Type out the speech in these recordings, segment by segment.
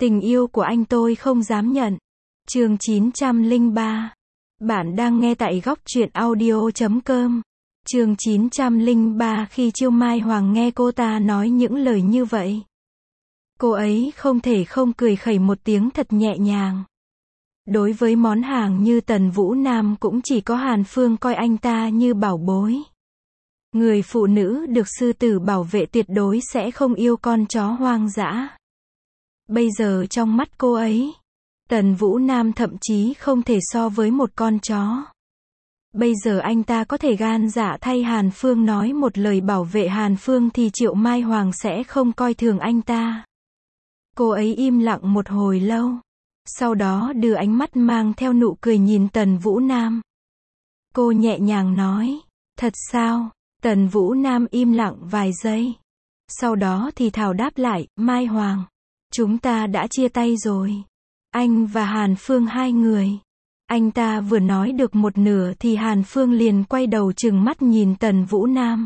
Tình yêu của anh tôi không dám nhận. Chương 903. Bạn đang nghe tại góc truyện audio.com. Chương 903. Khi Chiêu Mai Hoàng nghe cô ta nói những lời như vậy, cô ấy không thể không cười khẩy một tiếng thật nhẹ nhàng. Đối với món hàng như Tần Vũ Nam cũng chỉ có Hàn Phương coi anh ta như bảo bối. Người phụ nữ được sư tử bảo vệ tuyệt đối sẽ không yêu con chó hoang dã. Bây giờ trong mắt cô ấy, Tần Vũ Nam thậm chí không thể so với một con chó. Bây giờ anh ta có thể gan dạ thay Hàn Phương nói một lời bảo vệ Hàn Phương thì Triệu Mai Hoàng sẽ không coi thường anh ta. Cô ấy im lặng một hồi lâu, sau đó đưa ánh mắt mang theo nụ cười nhìn Tần Vũ Nam. Cô nhẹ nhàng nói, thật sao? Tần Vũ Nam im lặng vài giây. Sau đó thì thào đáp lại, Mai Hoàng, chúng ta đã chia tay rồi. Anh và Hàn Phương hai người. Anh ta vừa nói được một nửa thì Hàn Phương liền quay đầu trừng mắt nhìn Tần Vũ Nam.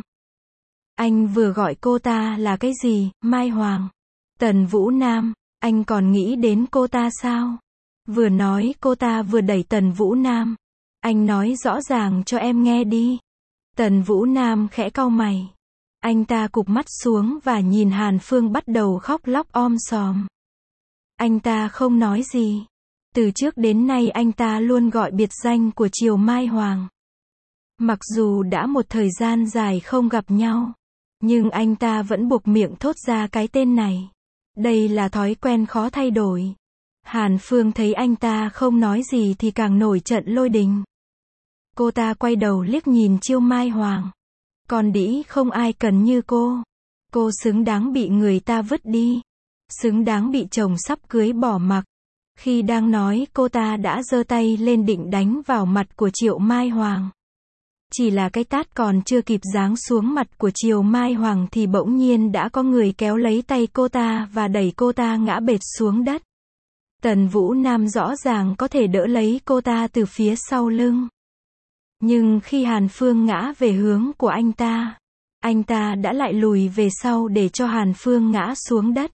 Anh vừa gọi cô ta là cái gì, Mai Hoàng? Tần Vũ Nam, anh còn nghĩ đến cô ta sao? Vừa nói cô ta vừa đẩy Tần Vũ Nam. Anh nói rõ ràng cho em nghe đi. Tần Vũ Nam khẽ cau mày. Anh ta cụp mắt xuống và nhìn Hàn Phương bắt đầu khóc lóc om sòm. Anh ta không nói gì. Từ trước đến nay anh ta luôn gọi biệt danh của Triều Mai Hoàng. Mặc dù đã một thời gian dài không gặp nhau, nhưng anh ta vẫn buộc miệng thốt ra cái tên này. Đây là thói quen khó thay đổi. Hàn Phương thấy anh ta không nói gì thì càng nổi trận lôi đình. Cô ta quay đầu liếc nhìn Chiêu Mai Hoàng. Con đĩ không ai cần như cô. Cô xứng đáng bị người ta vứt đi. Xứng đáng bị chồng sắp cưới bỏ mặc. Khi đang nói cô ta đã giơ tay lên định đánh vào mặt của Triệu Mai Hoàng. Chỉ là cái tát còn chưa kịp giáng xuống mặt của Triệu Mai Hoàng thì bỗng nhiên đã có người kéo lấy tay cô ta và đẩy cô ta ngã bệt xuống đất. Tần Vũ Nam rõ ràng có thể đỡ lấy cô ta từ phía sau lưng. Nhưng khi Hàn Phương ngã về hướng của anh ta đã lại lùi về sau để cho Hàn Phương ngã xuống đất.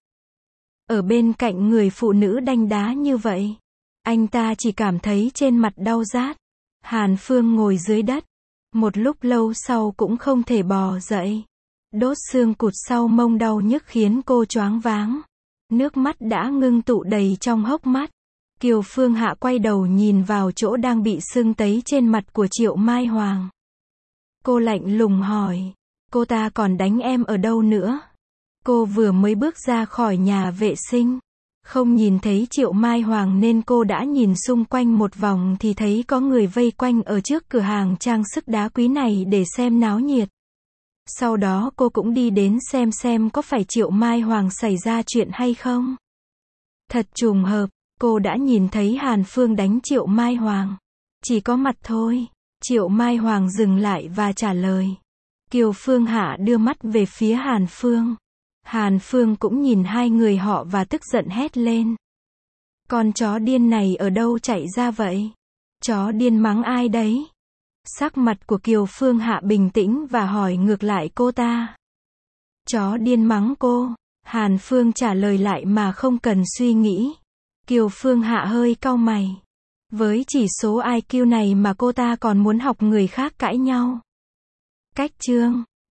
Ở bên cạnh người phụ nữ đanh đá như vậy, anh ta chỉ cảm thấy trên mặt đau rát. Hàn Phương ngồi dưới đất, một lúc lâu sau cũng không thể bò dậy. Đốt xương cụt sau mông đau nhức khiến cô choáng váng. Nước mắt đã ngưng tụ đầy trong hốc mắt. Kiều Phương Hạ quay đầu nhìn vào chỗ đang bị sưng tấy trên mặt của Triệu Mai Hoàng. Cô lạnh lùng hỏi, cô ta còn đánh em ở đâu nữa? Cô vừa mới bước ra khỏi nhà vệ sinh, không nhìn thấy Triệu Mai Hoàng nên cô đã nhìn xung quanh một vòng thì thấy có người vây quanh ở trước cửa hàng trang sức đá quý này để xem náo nhiệt. Sau đó cô cũng đi đến xem có phải Triệu Mai Hoàng xảy ra chuyện hay không. Thật trùng hợp, cô đã nhìn thấy Hàn Phương đánh Triệu Mai Hoàng. Chỉ có mặt thôi. Triệu Mai Hoàng dừng lại và trả lời. Kiều Phương Hạ đưa mắt về phía Hàn Phương. Hàn Phương cũng nhìn hai người họ và tức giận hét lên. Con chó điên này ở đâu chạy ra vậy? Chó điên mắng ai đấy? Sắc mặt của Kiều Phương Hạ bình tĩnh và hỏi ngược lại cô ta. Chó điên mắng cô. Hàn Phương trả lời lại mà không cần suy nghĩ. Kiều Phương Hạ hơi cau mày. Với chỉ số IQ này mà cô ta còn muốn học người khác cãi nhau. Cách chương